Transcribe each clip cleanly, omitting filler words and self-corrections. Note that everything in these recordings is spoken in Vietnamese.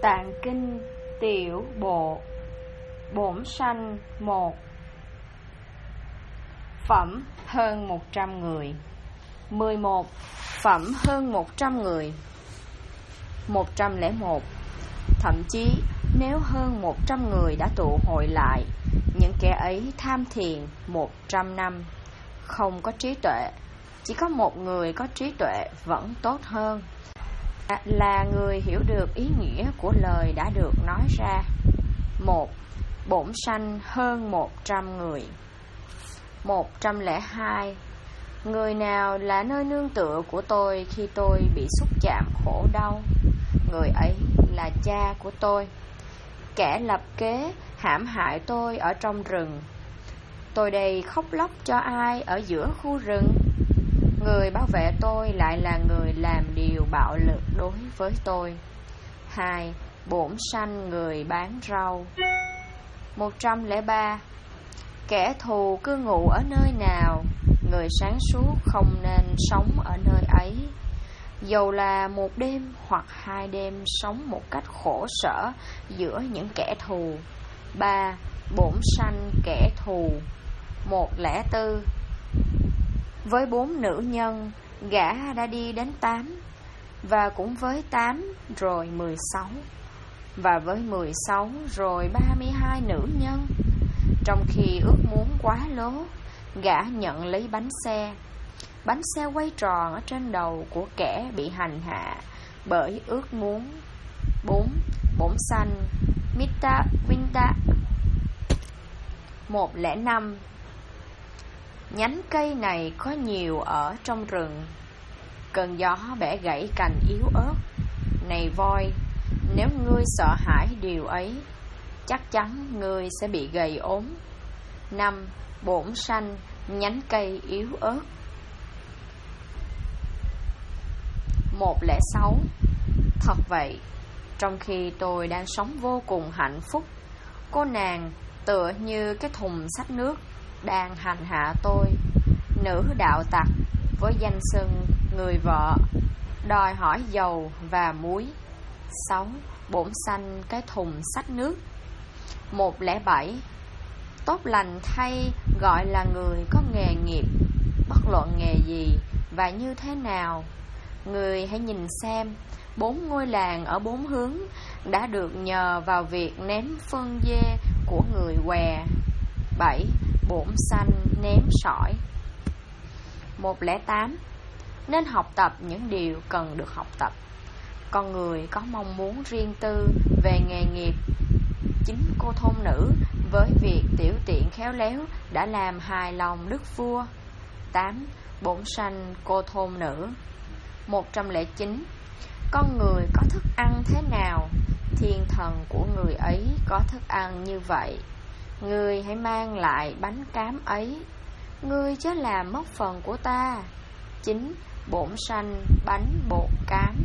Tạng kinh tiểu bộ bổn sanh 1. Phẩm hơn 100 người. 11. Phẩm hơn 100 người. 101. Thậm chí nếu hơn 100 người đã tụ hội lại, những kẻ ấy tham thiền 100 năm, không có trí tuệ. Chỉ có một người có trí tuệ vẫn tốt hơn, là người hiểu được ý nghĩa của lời đã được nói ra. 1. Bổn sanh hơn 100 người. 102. Người nào là nơi nương tựa của tôi khi tôi bị xúc chạm khổ đau? Người ấy là cha của tôi. Kẻ lập kế hãm hại tôi ở trong rừng, tôi đây khóc lóc cho ai ở giữa khu rừng? Người bảo vệ tôi lại là người làm điều bạo lực đối với tôi. 2. Bổn sanh người bán rau. 103. Kẻ thù cư ngụ ở nơi nào, người sáng suốt không nên sống ở nơi ấy, dầu là một đêm hoặc 2 đêm sống một cách khổ sở giữa những kẻ thù. 3. Bổn sanh kẻ thù. 104. Với 4 nữ nhân, gã đã đi đến 8, và cũng với 8 rồi 16, và với 16 rồi 32 nữ nhân. Trong khi ước muốn quá lố, gã nhận lấy bánh xe. Bánh xe quay tròn ở trên đầu của kẻ bị hành hạ bởi ước muốn. 4. Bổn sanh Mita Vinta. 105. Nhánh cây này có nhiều ở trong rừng, cơn gió bẻ gãy cành yếu ớt. Này voi, nếu ngươi sợ hãi điều ấy, chắc chắn ngươi sẽ bị gầy ốm. 5. Bổn sanh nhánh cây yếu ớt. 106. Thật vậy, trong khi tôi đang sống vô cùng hạnh phúc, cô nàng tựa như cái thùng xách nước đang hành hạ tôi. Nữ đạo tặc với danh xưng người vợ đòi hỏi dầu và muối. 6. Bổn sanh cái thùng xách nước. 107. Tốt lành thay gọi là người có nghề nghiệp, bất luận nghề gì và như thế nào. Người hãy nhìn xem, 4 ngôi làng ở 4 hướng đã được nhờ vào việc ném phân dê của người què. 7. Bổn sanh ném sỏi. 108. Nên học tập những điều cần được học tập. Con người có mong muốn riêng tư về nghề nghiệp. Chính cô thôn nữ với việc tiểu tiện khéo léo đã làm hài lòng đức vua. 8. Bổn sanh cô thôn nữ. 109. Con người có thức ăn thế nào, thiên thần của người ấy có thức ăn như vậy. Ngươi hãy mang lại bánh cám ấy, ngươi chớ làm mất phần của ta. 9. Bổn sanh bánh bột cám.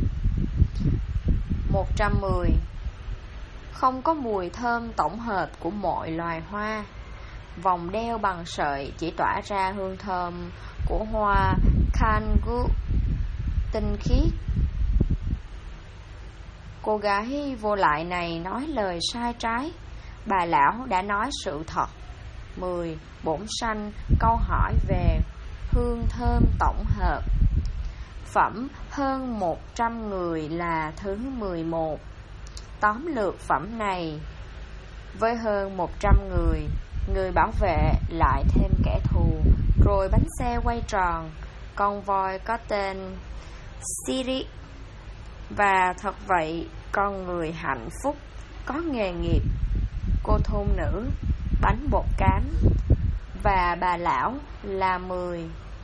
110. Không có mùi thơm tổng hợp của mọi loài hoa. Vòng đeo bằng sợi chỉ tỏa ra hương thơm của hoa Kangu tinh khiết. Cô gái vô lại này nói lời sai trái, bà lão đã nói sự thật. 10. Bổn sanh câu hỏi về hương thơm tổng hợp. Phẩm hơn 100 người là thứ 11. Tóm lược phẩm này, với hơn 100 người, người bảo vệ lại thêm kẻ thù, rồi bánh xe quay tròn, con voi có tên Siri. Và thật vậy, con người hạnh phúc, có nghề nghiệp, cô thôn nữ, bánh bột cám, và bà lão là 10.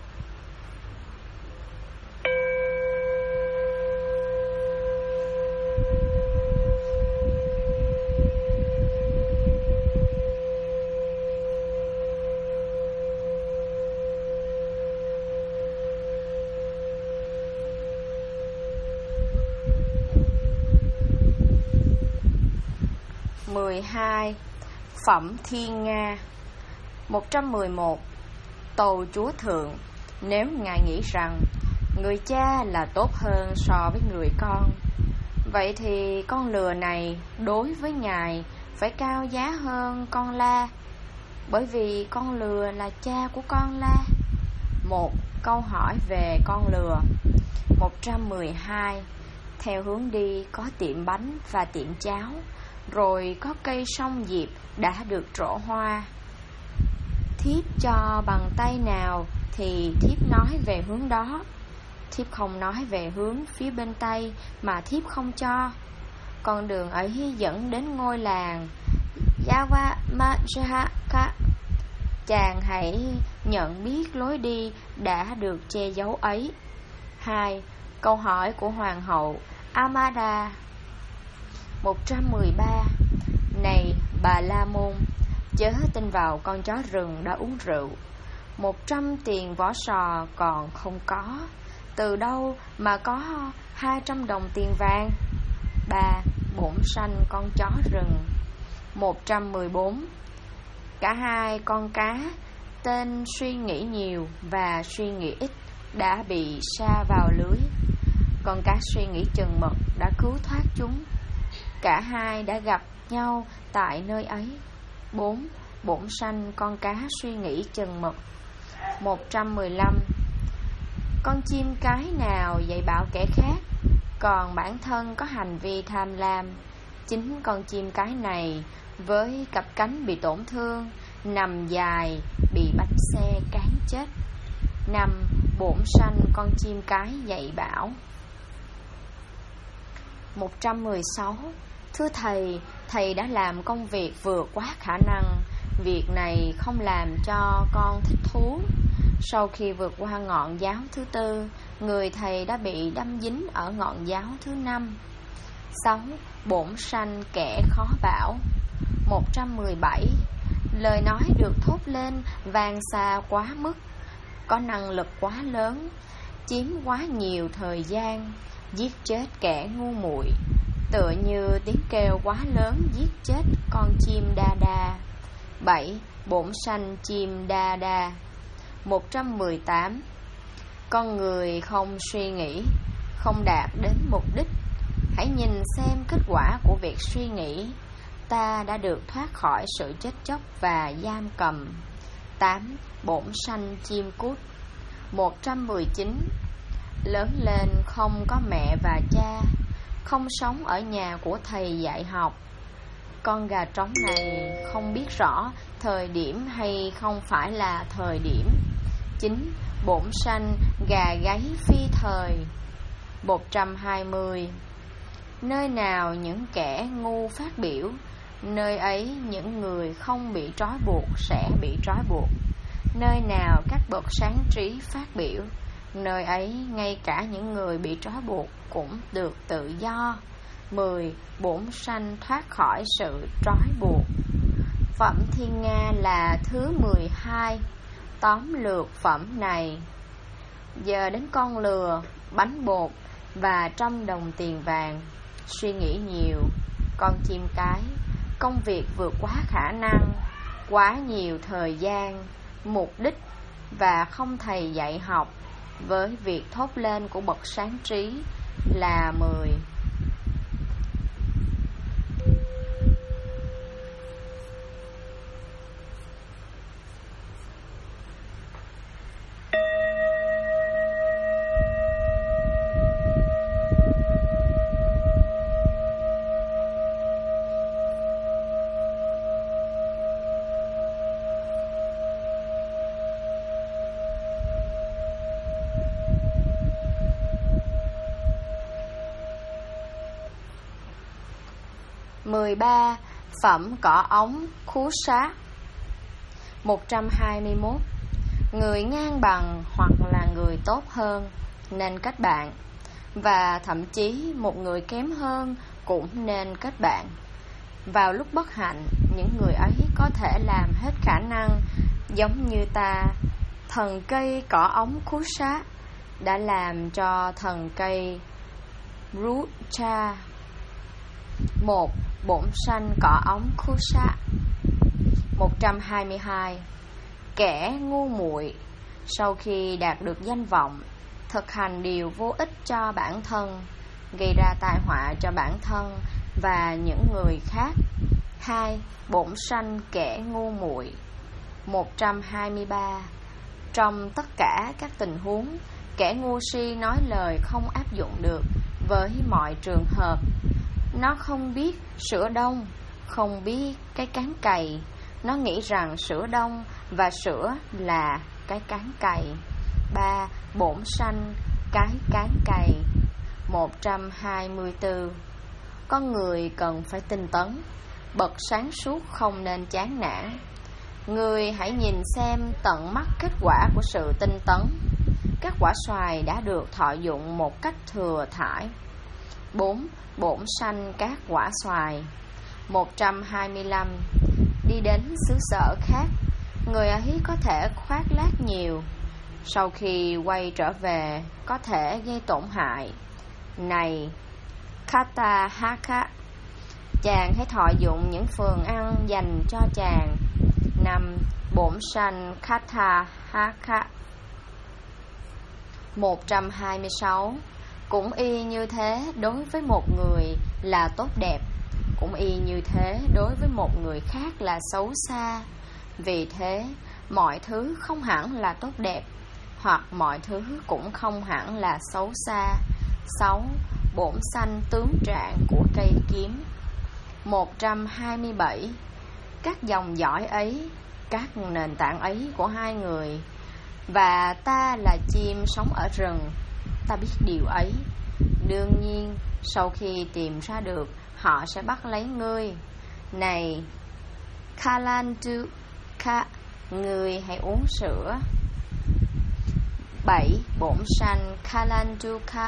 Phẩm Thiên Nga. 111. Tâu Chúa Thượng, nếu Ngài nghĩ rằng người cha là tốt hơn so với người con, Vậy thì con lừa này đối với ngài phải cao giá hơn con la, bởi vì con lừa là cha của con la. Một câu hỏi về con lừa. 112. Theo hướng đi có tiệm bánh và tiệm cháo, rồi có cây sông diệp đã được trổ hoa. Thiếp cho bằng tay nào thì thiếp nói về hướng đó. Thiếp không nói về hướng phía bên Tây mà thiếp không cho. Con đường ấy dẫn đến ngôi làng Yavamajaka. Chàng hãy nhận biết lối đi đã được che giấu ấy. 2. Câu hỏi của Hoàng hậu Amada. 113. Này bà La Môn, chớ tin vào con chó rừng đã uống rượu. 100 tiền vỏ sò còn không có, từ đâu mà có 200 đồng tiền vàng? 3. Bổn sanh con chó rừng. 114. Cả hai con cá, tên suy nghĩ nhiều và suy nghĩ ít, đã bị sa vào lưới. Con cá suy nghĩ chừng mực đã cứu thoát chúng. Cả hai đã gặp nhau tại nơi ấy. 4. Bổn sanh con cá suy nghĩ chừng mực. 115. Con chim cái nào dạy bảo kẻ khác, còn bản thân có hành vi tham lam. Chính con chim cái này với cặp cánh bị tổn thương, nằm dài, bị bánh xe cán chết. 5. Bổn sanh con chim cái dạy bảo. 116. Thưa thầy, thầy đã làm công việc vượt quá khả năng. Việc này không làm cho con thích thú. Sau khi vượt qua ngọn giáo thứ 4, người thầy đã bị đâm dính ở ngọn giáo thứ 5. 6. Bổn sanh kẻ khó bảo. 117. Lời nói được thốt lên vang xa quá mức, có năng lực quá lớn, chiếm quá nhiều thời gian, giết chết kẻ ngu muội, tựa như tiếng kêu quá lớn giết chết con chim đa đa. 7. Bổn sanh chim đa đa. 118. Con người không suy nghĩ, không đạt đến mục đích. Hãy nhìn xem kết quả của việc suy nghĩ. Ta đã được thoát khỏi sự chết chóc và giam cầm. 8. Bổn sanh chim cút. 119. Lớn lên không có mẹ và cha, không sống ở nhà của thầy dạy học. Con gà trống này không biết rõ thời điểm hay không phải là thời điểm. 9. Bổn sanh gà gáy phi thời. 120. Nơi nào những kẻ ngu phát biểu, nơi ấy những người không bị trói buộc sẽ bị trói buộc. Nơi nào các bậc sáng trí phát biểu, nơi ấy ngay cả những người bị trói buộc cũng được tự do. 10. Bổn sanh thoát khỏi sự trói buộc. Phẩm Thiên Nga là thứ 12. Tóm lược phẩm này. Giờ đến con lừa, bánh bột và 100 đồng tiền vàng. Suy nghĩ nhiều. Con chim cái, công việc vượt quá khả năng, quá nhiều thời gian, mục đích và không thầy dạy học, với việc thốt lên của bậc sáng trí là 10. Phẩm cỏ ống khú sát. 121. Người ngang bằng hoặc là người tốt hơn nên kết bạn, và thậm chí một người kém hơn cũng nên kết bạn. Vào lúc bất hạnh, những người ấy có thể làm hết khả năng, giống như ta. Thần cây cỏ ống khú sát đã làm cho thần cây Rucha. 1. Bổn sanh cỏ ống khú sát. 122. Kẻ ngu muội sau khi đạt được danh vọng, thực hành điều vô ích cho bản thân, gây ra tai họa cho bản thân và những người khác. 2. Bổn sanh kẻ ngu muội. 123. Trong tất cả các tình huống, kẻ ngu si nói lời không áp dụng được với mọi trường hợp. Nó không biết sữa đông, không biết cái cán cày. Nó nghĩ rằng sữa đông và sữa là cái cán cày. 3. Bổn sanh cái cán cày. 124. Con người cần phải tinh tấn, bậc sáng suốt không nên chán nản. Người hãy nhìn xem tận mắt kết quả của sự tinh tấn. Các quả xoài đã được thọ dụng một cách thừa thãi. 4. Bổn sanh các quả xoài. 125. Đi đến xứ sở khác, người ấy có thể khoác lác nhiều, sau khi quay trở về có thể gây tổn hại. Này Kata Haka, chàng hãy thọ dụng những phần ăn dành cho chàng. 5. Bổn sanh Kata Haka. 126. Cũng y như thế đối với một người là tốt đẹp, cũng y như thế đối với một người khác là xấu xa. Vì thế, mọi thứ không hẳn là tốt đẹp, hoặc mọi thứ cũng không hẳn là xấu xa. 6. Bổn sanh tướng trạng của cây kiếm. 127. Các dòng dõi ấy, các nền tảng ấy của hai người, và ta là chim sống ở rừng, ta biết điều ấy. Đương nhiên, sau khi tìm ra được, họ sẽ bắt lấy ngươi. Này Kalanduka, ngươi hãy uống sữa. 7. Bổn sanh Kalanduka.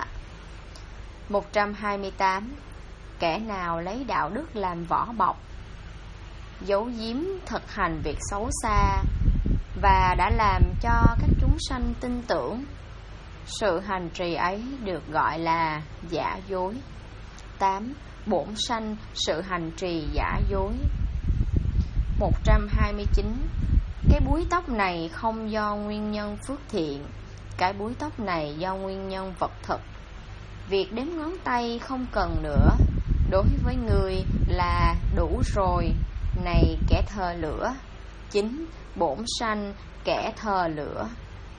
128. Kẻ nào lấy đạo đức làm vỏ bọc, giấu giếm thực hành việc xấu xa, và đã làm cho các chúng sanh tin tưởng, sự hành trì ấy được gọi là giả dối. 8. Bổn sanh sự hành trì giả dối. 129. Cái búi tóc này không do nguyên nhân phước thiện, cái búi tóc này do nguyên nhân vật thực. Việc đếm ngón tay không cần nữa, đối với người là đủ rồi. Này kẻ thờ lửa. 9. Bổn sanh kẻ thờ lửa.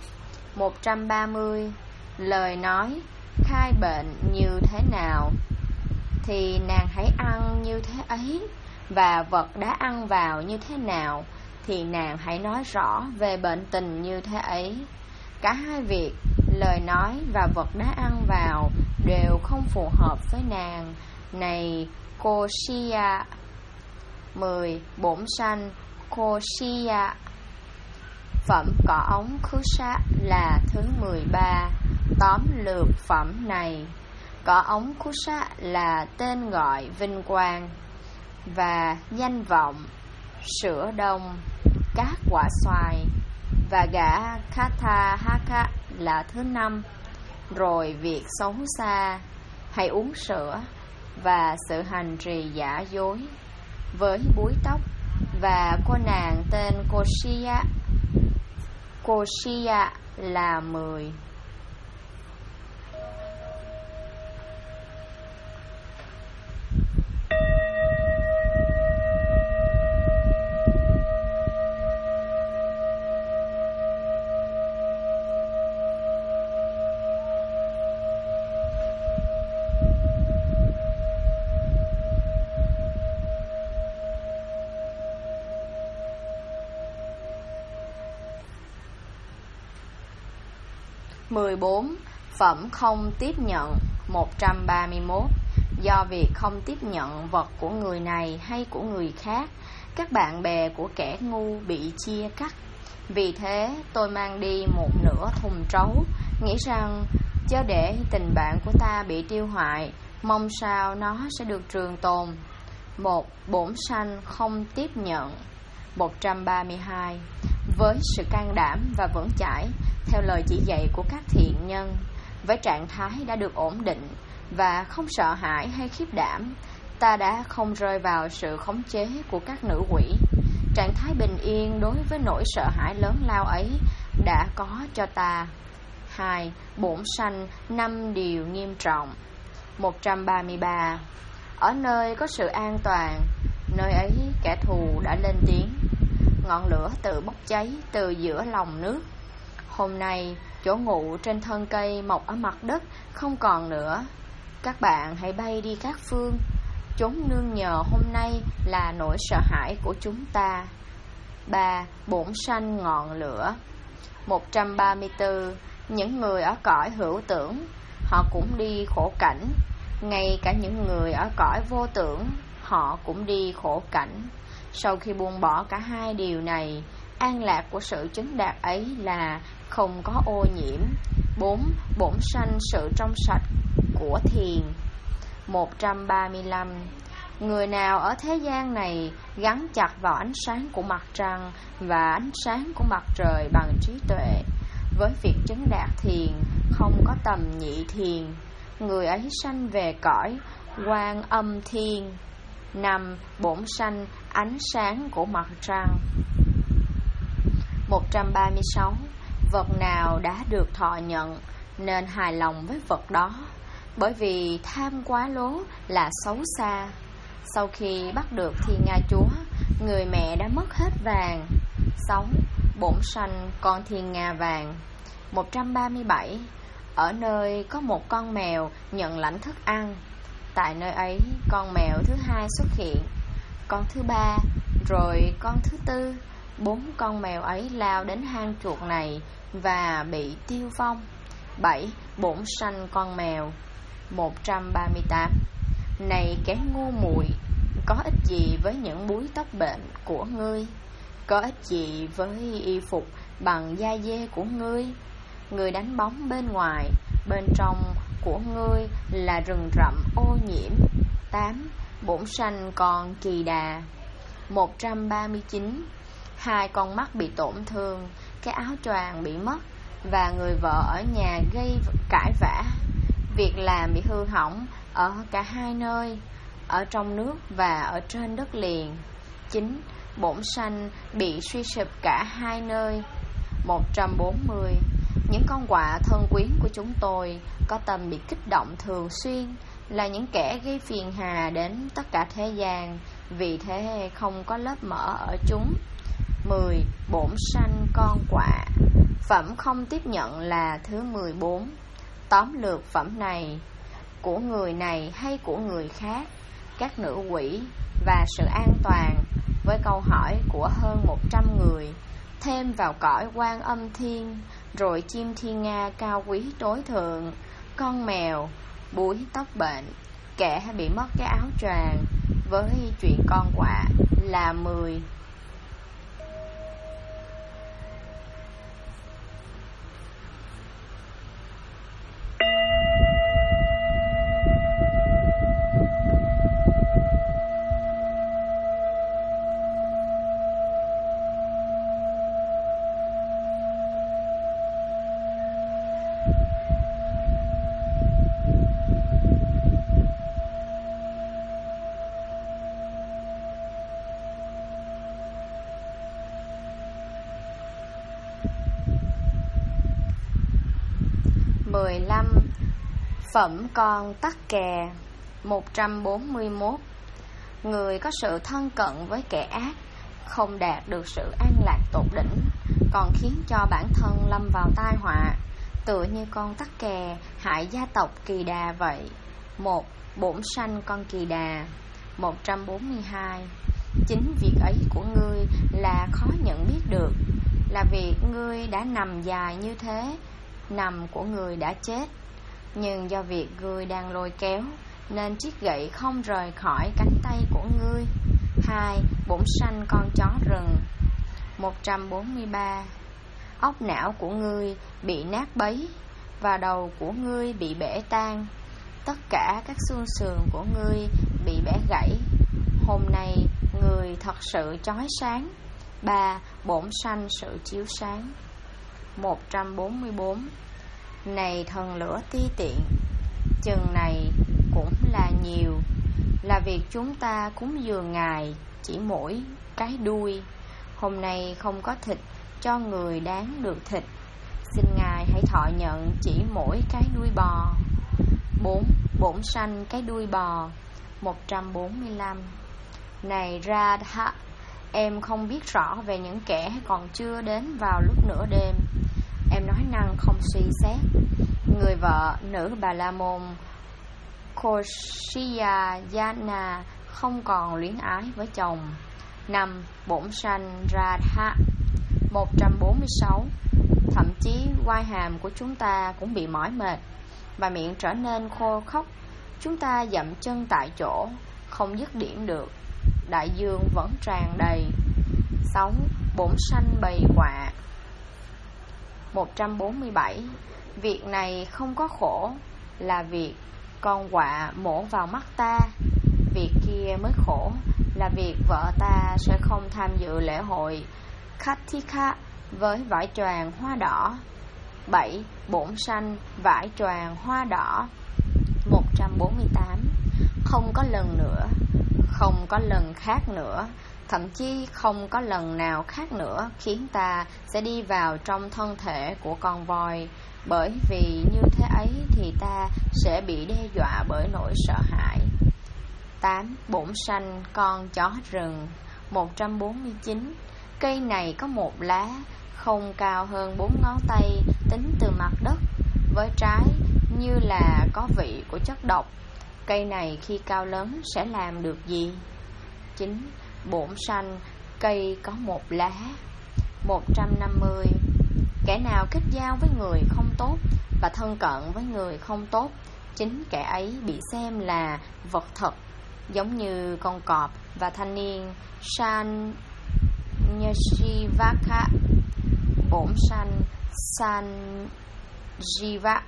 130. Lời nói khai bệnh như thế nào thì nàng hãy ăn như thế ấy, và vật đã ăn vào như thế nào thì nàng hãy nói rõ về bệnh tình như thế ấy. Cả hai việc, lời nói và vật đã ăn vào, đều không phù hợp với nàng. Này Koshiya. 10. Bổn sanh Koshiya. Phẩm cỏ ống Kusa là thứ 13. Tóm lược phẩm này. Cỏ ống Kusa là tên gọi vinh quang và danh vọng, sữa đông, các quả xoài, và gã Kata Haka là thứ 5. Rồi việc xấu xa, hãy uống sữa, và sự hành trì giả dối với búi tóc, và cô nàng tên Koshiya. Koshiya là 10. Phẩm không tiếp nhận. 131. Do việc không tiếp nhận vật của người này hay của người khác, các bạn bè của kẻ ngu bị chia cắt. Vì thế tôi mang đi một nửa thùng trấu, nghĩ rằng chớ để tình bạn của ta bị tiêu hoại, mong sao nó sẽ được trường tồn. 1. Bổn sanh không tiếp nhận. 132. Với sự can đảm và vững chãi theo lời chỉ dạy của các thiện nhân, với trạng thái đã được ổn định và không sợ hãi hay khiếp đảm, ta đã không rơi vào sự khống chế của các nữ quỷ. Trạng thái bình yên đối với nỗi sợ hãi lớn lao ấy đã có cho ta. 2. Bổn sanh 5 điều nghiêm trọng. 133. Ở nơi có sự an toàn, nơi ấy kẻ thù đã lên tiếng. Ngọn lửa tự bốc cháy từ giữa lòng nước. Hôm nay, chỗ ngụ trên thân cây mọc ở mặt đất không còn nữa. Các bạn hãy bay đi các phương. Chốn nương nhờ hôm nay là nỗi sợ hãi của chúng ta. 3. Bổn sanh ngọn lửa. 134. Những người ở cõi hữu tưởng, họ cũng đi khổ cảnh. Ngay cả những người ở cõi vô tưởng, họ cũng đi khổ cảnh. Sau khi buông bỏ cả hai điều này, an lạc của sự chứng đạt ấy là không có ô nhiễm. 4. Bổn sanh sự trong sạch của thiền. 135. Người nào ở thế gian này gắn chặt vào ánh sáng của mặt trăng và ánh sáng của mặt trời bằng trí tuệ, với việc chứng đạt thiền không có tầm nhị thiền, người ấy sanh về cõi Quan Âm Thiên. 5. Bổn sanh ánh sáng của mặt trăng. 136. Vật nào đã được thọ nhận nên hài lòng với vật đó, bởi vì tham quá lố là xấu xa. Sau khi bắt được Thiên Nga Chúa, người mẹ đã mất hết vàng. 6. Bổn sanh con thiên nga vàng. 137. Ở nơi có một con mèo nhận lãnh thức ăn, tại nơi ấy con mèo thứ hai xuất hiện, con thứ ba, rồi con thứ tư. 4 con mèo ấy lao đến hang chuột này và bị tiêu vong. 7. Bổn sanh con mèo. 138. Này kẻ ngu muội, có ích gì với những búi tóc bệnh của ngươi? Có ích gì với y phục bằng da dê của ngươi? Ngươi đánh bóng bên ngoài, bên trong của ngươi là rừng rậm ô nhiễm. 8. Bổn sanh con kỳ đà. 139. 2 con mắt bị tổn thương, cái áo choàng bị mất, và người vợ ở nhà gây cãi vã. Việc làm bị hư hỏng ở cả hai nơi, ở trong nước và ở trên đất liền. 9. Bổn sanh bị suy sụp cả hai nơi. 140. Những con quạ thân quyến của chúng tôi có tâm bị kích động thường xuyên, là những kẻ gây phiền hà đến tất cả thế gian, vì thế không có lớp mở ở chúng. 10. Bổn sanh con quạ. Phẩm không tiếp nhận là thứ 14. Tóm lược phẩm này, của người này hay của người khác, các nữ quỷ và sự an toàn, với câu hỏi của hơn 100 người, thêm vào cõi Quan Âm Thiên, rồi chim thiên nga cao quý tối thượng, con mèo, búi tóc bệnh, kẻ bị mất cái áo choàng, với chuyện con quạ là 10. Phẩm con tắc kè. 141. Người có sự thân cận với kẻ ác không đạt được sự an lạc tột đỉnh, còn khiến cho bản thân lâm vào tai họa, tựa như con tắc kè hại gia tộc Kỳ Đà vậy. 1. Bổn sanh con Kỳ Đà. 142. Chính việc ấy của ngươi là khó nhận biết được, là việc ngươi đã nằm dài như thế, nằm của ngươi đã chết, nhưng do việc ngươi đang lôi kéo nên chiếc gậy không rời khỏi cánh tay của ngươi. 2. Bổn sanh con chó rừng. 143. Óc não của ngươi bị nát bấy và đầu của ngươi bị bể tan, tất cả các xương sườn của ngươi bị bẻ gãy. Hôm nay ngươi thật sự chói sáng. 3. Bổn sanh sự chiếu sáng. 144. Này thần lửa ti tiện, chừng này cũng là nhiều, là việc chúng ta cúng dường Ngài chỉ mỗi cái đuôi. Hôm nay không có thịt cho người đáng được thịt, xin Ngài hãy thọ nhận chỉ mỗi cái đuôi bò. 4. bổn sanh cái đuôi bò. 145. Này Radha, em không biết rõ về những kẻ còn chưa đến vào lúc nửa đêm. Em nói năng không suy xét. Người vợ nữ Bà La Môn Koshiyana không còn luyến ái với chồng. 5. Bổn sanh Radha. 146. Thậm chí quai hàm của chúng ta cũng bị mỏi mệt và miệng trở nên khô khốc. Chúng ta dậm chân tại chỗ, không dứt điểm được. Đại dương vẫn tràn đầy. 6. Bổn sanh bầy quạ. 147. Việc này không có khổ, là việc con quạ mổ vào mắt ta. Việc kia mới khổ, là việc vợ ta sẽ không tham dự lễ hội Katika với vải choàng hoa đỏ. 7. Bổn sanh vải choàng hoa đỏ. 148. Không có lần nữa, không có lần khác nữa, thậm chí không có lần nào khác nữa khiến ta sẽ đi vào trong thân thể của con voi, bởi vì như thế ấy thì ta sẽ bị đe dọa bởi nỗi sợ hãi. 8. Bổn sanh con chó rừng. 149. Cây này có một lá không cao hơn 4 ngón tay tính từ mặt đất, với trái như là có vị của chất độc. Cây này khi cao lớn sẽ làm được gì? 9. Bổn sanh cây có một lá. 150. Kẻ nào kết giao với người không tốt và thân cận với người không tốt, chính kẻ ấy bị xem là vật thật, giống như con cọp và thanh niên Sanyajivaka. Bổn sanh Sanjiva.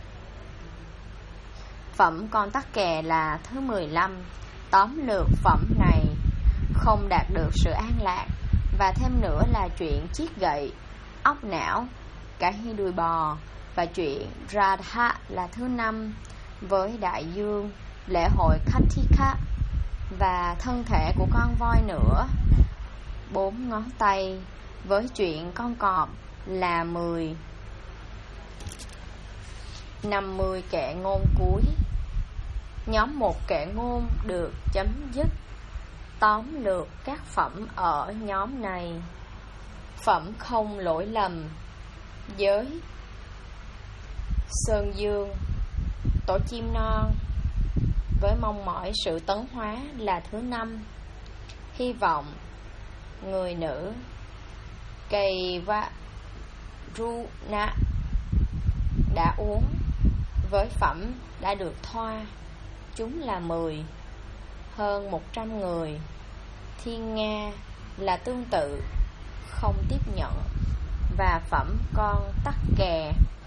Phẩm con tắc kè là thứ 15. Tóm lược phẩm này không đạt được sự an lạc, và thêm nữa là chuyện chiếc gậy, óc não, cả hai đuôi bò, và chuyện Radha là thứ 5, với đại dương, lễ hội Katika và thân thể của con voi nữa. 4 ngón tay, với chuyện con cọp là 10. 50 kệ ngôn cuối. Nhóm 1 kệ ngôn được chấm dứt. Tóm lược các phẩm ở nhóm này. Phẩm không lỗi lầm. Giới Sơn Dương, tổ chim non với mong mỏi sự tấn hóa là thứ 5. Hy vọng người nữ Cây và Runa đã uống, với phẩm đã được thoa, chúng là 10. Hơn 100 người. Thiên Nga là tương tự, không tiếp nhận, và phẩm con tắc kè